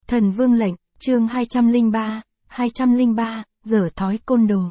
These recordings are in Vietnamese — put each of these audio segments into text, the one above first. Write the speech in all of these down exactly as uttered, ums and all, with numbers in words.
Thần Vương lệnh, chương hai trăm lẻ ba, hai trăm lẻ ba, dở thói côn đồ.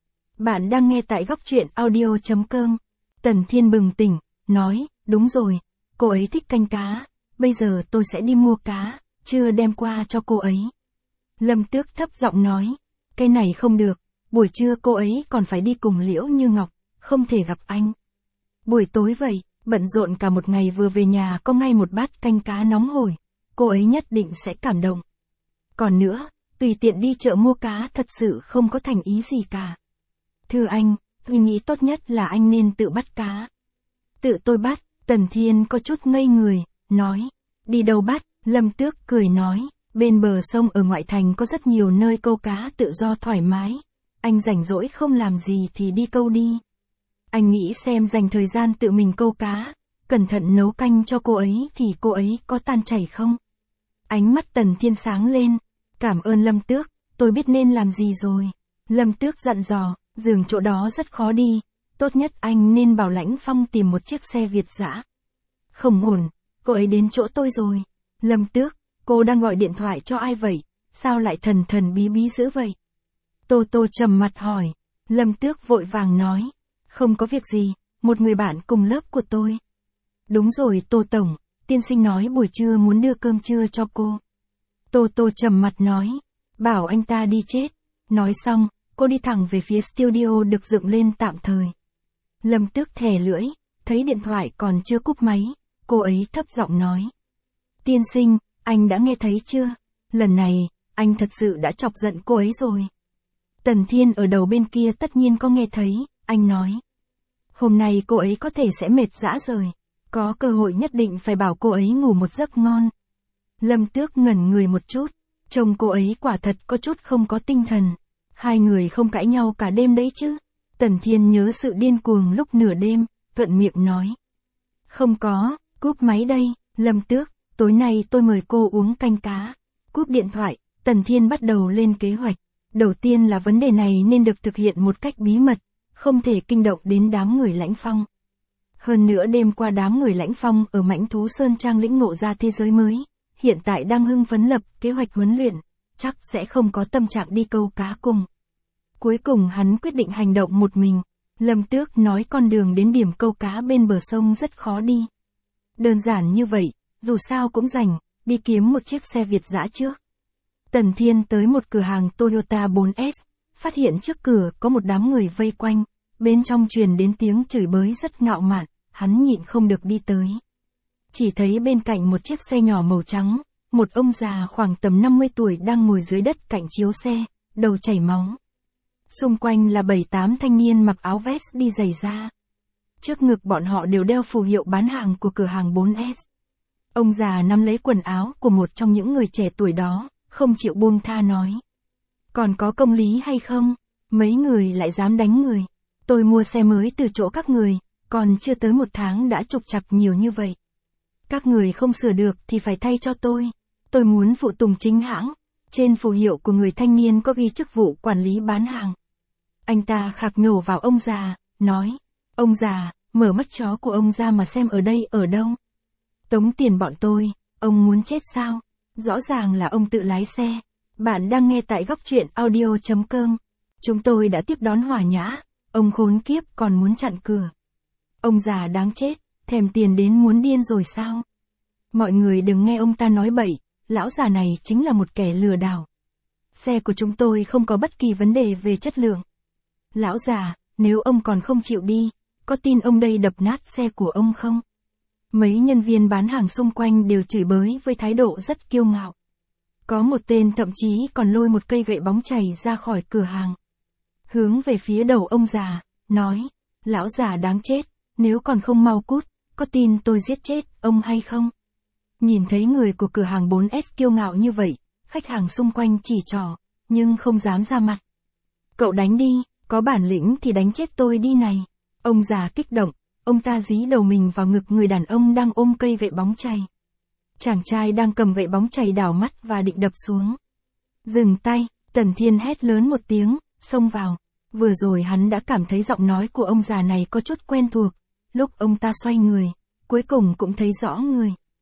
Bạn đang nghe tại góc truyện audio chấm com. Tần Thiên bừng tỉnh, nói, đúng rồi, cô ấy thích canh cá, bây giờ tôi sẽ đi mua cá, chưa đem qua cho cô ấy. Lâm Tước thấp giọng nói, cái này không được, buổi trưa cô ấy còn phải đi cùng Liễu Như Ngọc, không thể gặp anh. Buổi tối vậy, bận rộn cả một ngày vừa về nhà có ngay một bát canh cá nóng hổi, cô ấy nhất định sẽ cảm động. Còn nữa, tùy tiện đi chợ mua cá thật sự không có thành ý gì cả. Thưa anh, tôi nghĩ tốt nhất là anh nên tự bắt cá. Tự tôi bắt, Tần Thiên có chút ngây người, nói, đi đâu bắt, Lâm Tước cười nói, bên bờ sông ở ngoại thành có rất nhiều nơi câu cá tự do thoải mái, anh rảnh rỗi không làm gì thì đi câu đi. Anh nghĩ xem dành thời gian tự mình câu cá, cẩn thận nấu canh cho cô ấy thì cô ấy có tan chảy không? Ánh mắt Tần Thiên sáng lên, cảm ơn Lâm Tước, tôi biết nên làm gì rồi. Lâm Tước dặn dò, giường chỗ đó rất khó đi, tốt nhất anh nên bảo Lãnh Phong tìm một chiếc xe Việt dã. Không ổn, cô ấy đến chỗ tôi rồi. Lâm Tước, cô đang gọi điện thoại cho ai vậy, sao lại thần thần bí bí dữ vậy? Tô Tô trầm mặt hỏi, Lâm Tước vội vàng nói, không có việc gì, một người bạn cùng lớp của tôi. Đúng rồi Tô Tổng, tiên sinh nói buổi trưa muốn đưa cơm trưa cho cô. Tô Tô trầm mặt nói, bảo anh ta đi chết. Nói xong, cô đi thẳng về phía studio được dựng lên tạm thời. Lâm Tước thè lưỡi, thấy điện thoại còn chưa cúp máy, cô ấy thấp giọng nói. Tiên sinh, anh đã nghe thấy chưa? Lần này, anh thật sự đã chọc giận cô ấy rồi. Tần Thiên ở đầu bên kia tất nhiên có nghe thấy, anh nói. Hôm nay cô ấy có thể sẽ mệt dã rời, có cơ hội nhất định phải bảo cô ấy ngủ một giấc ngon. Lâm Tước ngẩn người một chút, trông cô ấy quả thật có chút không có tinh thần. Hai người không cãi nhau cả đêm đấy chứ? Tần Thiên nhớ sự điên cuồng lúc nửa đêm, thuận miệng nói. Không có, cúp máy đây, Lâm Tước, tối nay tôi mời cô uống canh cá. Cúp điện thoại, Tần Thiên bắt đầu lên kế hoạch. Đầu tiên là vấn đề này nên được thực hiện một cách bí mật, không thể kinh động đến đám người Lãnh Phong. Hơn nữa đêm qua đám người Lãnh Phong ở Mãnh Thú Sơn Trang lĩnh ngộ ra thế giới mới, hiện tại đang hưng phấn lập kế hoạch huấn luyện, chắc sẽ không có tâm trạng đi câu cá cùng. Cuối cùng hắn quyết định hành động một mình. Lâm Tước nói con đường đến điểm câu cá bên bờ sông rất khó đi. Đơn giản như vậy, dù sao cũng rảnh, đi kiếm một chiếc xe Việt dã trước. Tần Thiên tới một cửa hàng Toyota bốn S, phát hiện trước cửa có một đám người vây quanh, bên trong truyền đến tiếng chửi bới rất ngạo mạn, hắn nhịn không được đi tới. Chỉ thấy bên cạnh một chiếc xe nhỏ màu trắng, một ông già khoảng tầm năm mươi tuổi đang ngồi dưới đất cạnh chiếu xe, đầu chảy máu. Xung quanh là bảy tám thanh niên mặc áo vest đi giày da. Trước ngực bọn họ đều đeo phù hiệu bán hàng của cửa hàng bốn S. Ông già nắm lấy quần áo của một trong những người trẻ tuổi đó, không chịu buông tha nói. Còn có công lý hay không? Mấy người lại dám đánh người. Tôi mua xe mới từ chỗ các người, còn chưa tới một tháng đã trục trặc nhiều như vậy. Các người không sửa được thì phải thay cho tôi. Tôi muốn phụ tùng chính hãng. Trên phù hiệu của người thanh niên có ghi chức vụ quản lý bán hàng. Anh ta khạc nhổ vào ông già, nói. Ông già, mở mắt chó của ông ra mà xem ở đây ở đâu. Tống tiền bọn tôi, ông muốn chết sao? Rõ ràng là ông tự lái xe. Bạn đang nghe tại góc truyện audio chấm com. Chúng tôi đã tiếp đón hòa nhã. Ông khốn kiếp còn muốn chặn cửa. Ông già đáng chết, thèm tiền đến muốn điên rồi sao? Mọi người đừng nghe ông ta nói bậy, lão già này chính là một kẻ lừa đảo. Xe của chúng tôi không có bất kỳ vấn đề về chất lượng. Lão già, nếu ông còn không chịu đi, có tin ông đây đập nát xe của ông không? Mấy nhân viên bán hàng xung quanh đều chửi bới với thái độ rất kiêu ngạo. Có một tên thậm chí còn lôi một cây gậy bóng chày ra khỏi cửa hàng. Hướng về phía đầu ông già, nói, lão già đáng chết, nếu còn không mau cút, có tin tôi giết chết ông hay không? Nhìn thấy người của cửa hàng bốn S kiêu ngạo như vậy, khách hàng xung quanh chỉ trỏ, nhưng không dám ra mặt. Cậu đánh đi, có bản lĩnh thì đánh chết tôi đi này. Ông già kích động, ông ta dí đầu mình vào ngực người đàn ông đang ôm cây gậy bóng chày. Chàng trai đang cầm gậy bóng chày đảo mắt và định đập xuống. Dừng tay, Tần Thiên hét lớn một tiếng, xông vào. Vừa rồi hắn đã cảm thấy giọng nói của ông già này có chút quen thuộc, lúc ông ta xoay người, cuối cùng cũng thấy rõ người.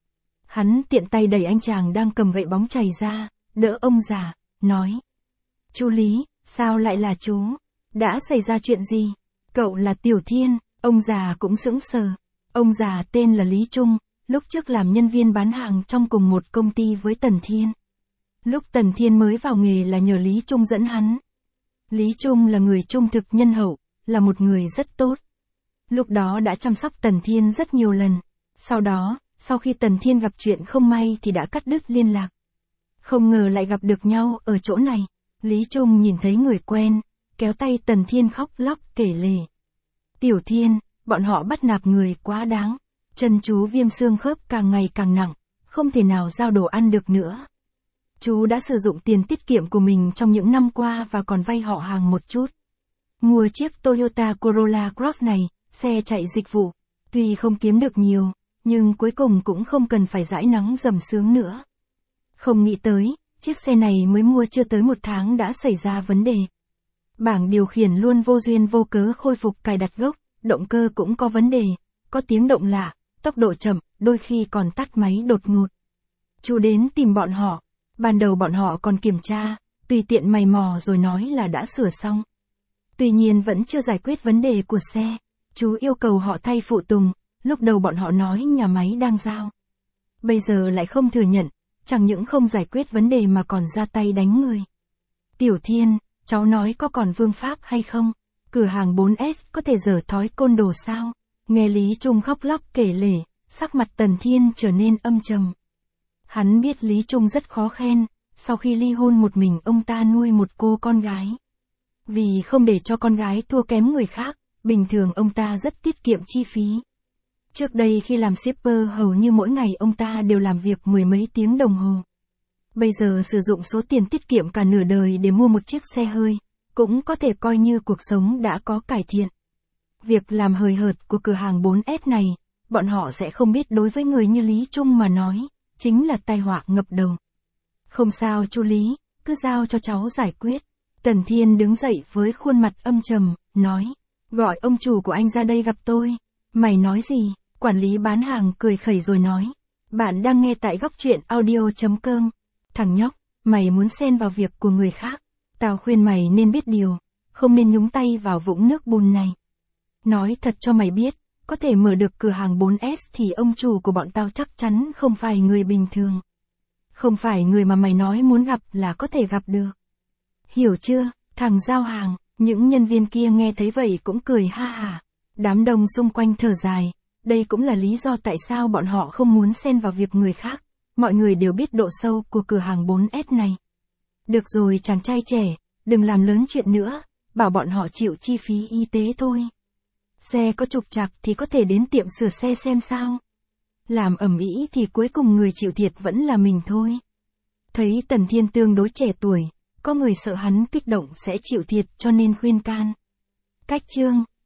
Hắn tiện tay đẩy anh chàng đang cầm gậy bóng chày ra, đỡ ông già, nói. Chú Lý, sao lại là chú? Đã xảy ra chuyện gì? Cậu là Tiểu Thiên, ông già cũng sững sờ. Ông già tên là Lý Trung, lúc trước làm nhân viên bán hàng trong cùng một công ty với Tần Thiên. Lúc Tần Thiên mới vào nghề là nhờ Lý Trung dẫn hắn. Lý Trung là người trung thực nhân hậu, là một người rất tốt. Lúc đó đã chăm sóc Tần Thiên rất nhiều lần. Sau đó, sau khi Tần Thiên gặp chuyện không may thì đã cắt đứt liên lạc. Không ngờ lại gặp được nhau ở chỗ này. Lý Trung nhìn thấy người quen, kéo tay Tần Thiên khóc lóc kể lể. Tiểu Thiên, bọn họ bắt nạt người quá đáng. Chân chú viêm xương khớp càng ngày càng nặng, không thể nào giao đồ ăn được nữa. Chú đã sử dụng tiền tiết kiệm của mình trong những năm qua và còn vay họ hàng một chút. Mua chiếc Toyota Corolla Cross này, xe chạy dịch vụ. Tuy không kiếm được nhiều, nhưng cuối cùng cũng không cần phải dãi nắng dầm sướng nữa. Không nghĩ tới, chiếc xe này mới mua chưa tới một tháng đã xảy ra vấn đề. Bảng điều khiển luôn vô duyên vô cớ khôi phục cài đặt gốc, động cơ cũng có vấn đề, có tiếng động lạ, tốc độ chậm, đôi khi còn tắt máy đột ngột. Chú đến tìm bọn họ, ban đầu bọn họ còn kiểm tra, tùy tiện mày mò rồi nói là đã sửa xong. Tuy nhiên vẫn chưa giải quyết vấn đề của xe, chú yêu cầu họ thay phụ tùng, lúc đầu bọn họ nói nhà máy đang giao. Bây giờ lại không thừa nhận, chẳng những không giải quyết vấn đề mà còn ra tay đánh người. Tiểu Thiên, cháu nói có còn vương pháp hay không? Cửa hàng bốn S có thể dở thói côn đồ sao? Nghe Lý Trung khóc lóc kể lể, sắc mặt Tần Thiên trở nên âm trầm. Hắn biết Lý Trung rất khó khen, sau khi ly hôn một mình ông ta nuôi một cô con gái. Vì không để cho con gái thua kém người khác, bình thường ông ta rất tiết kiệm chi phí. Trước đây khi làm shipper hầu như mỗi ngày ông ta đều làm việc mười mấy tiếng đồng hồ. Bây giờ sử dụng số tiền tiết kiệm cả nửa đời để mua một chiếc xe hơi, cũng có thể coi như cuộc sống đã có cải thiện. Việc làm hời hợt của cửa hàng bốn S này, bọn họ sẽ không biết đối với người như Lý Trung mà nói, chính là tai họa ngập đầu. Không sao chú Lý, cứ giao cho cháu giải quyết. Tần Thiên đứng dậy với khuôn mặt âm trầm, nói, gọi ông chủ của anh ra đây gặp tôi. Mày nói gì? Quản lý bán hàng cười khẩy rồi nói, bạn đang nghe tại góc truyện audio.com. Thằng nhóc, mày muốn xen vào việc của người khác. Tao khuyên mày nên biết điều, không nên nhúng tay vào vũng nước bùn này. Nói thật cho mày biết, có thể mở được cửa hàng bốn S thì ông chủ của bọn tao chắc chắn không phải người bình thường. Không phải người mà mày nói muốn gặp là có thể gặp được. Hiểu chưa, thằng giao hàng? Những nhân viên kia nghe thấy vậy cũng cười ha hả. Đám đông xung quanh thở dài, đây cũng là lý do tại sao bọn họ không muốn xen vào việc người khác. Mọi người đều biết độ sâu của cửa hàng bốn S này. Được rồi chàng trai trẻ, đừng làm lớn chuyện nữa, bảo bọn họ chịu chi phí y tế thôi. Xe có trục trặc thì có thể đến tiệm sửa xe xem sao. Làm ầm ĩ thì cuối cùng người chịu thiệt vẫn là mình thôi. Thấy Tần Thiên tương đối trẻ tuổi, có người sợ hắn kích động sẽ chịu thiệt cho nên khuyên can. Cách chương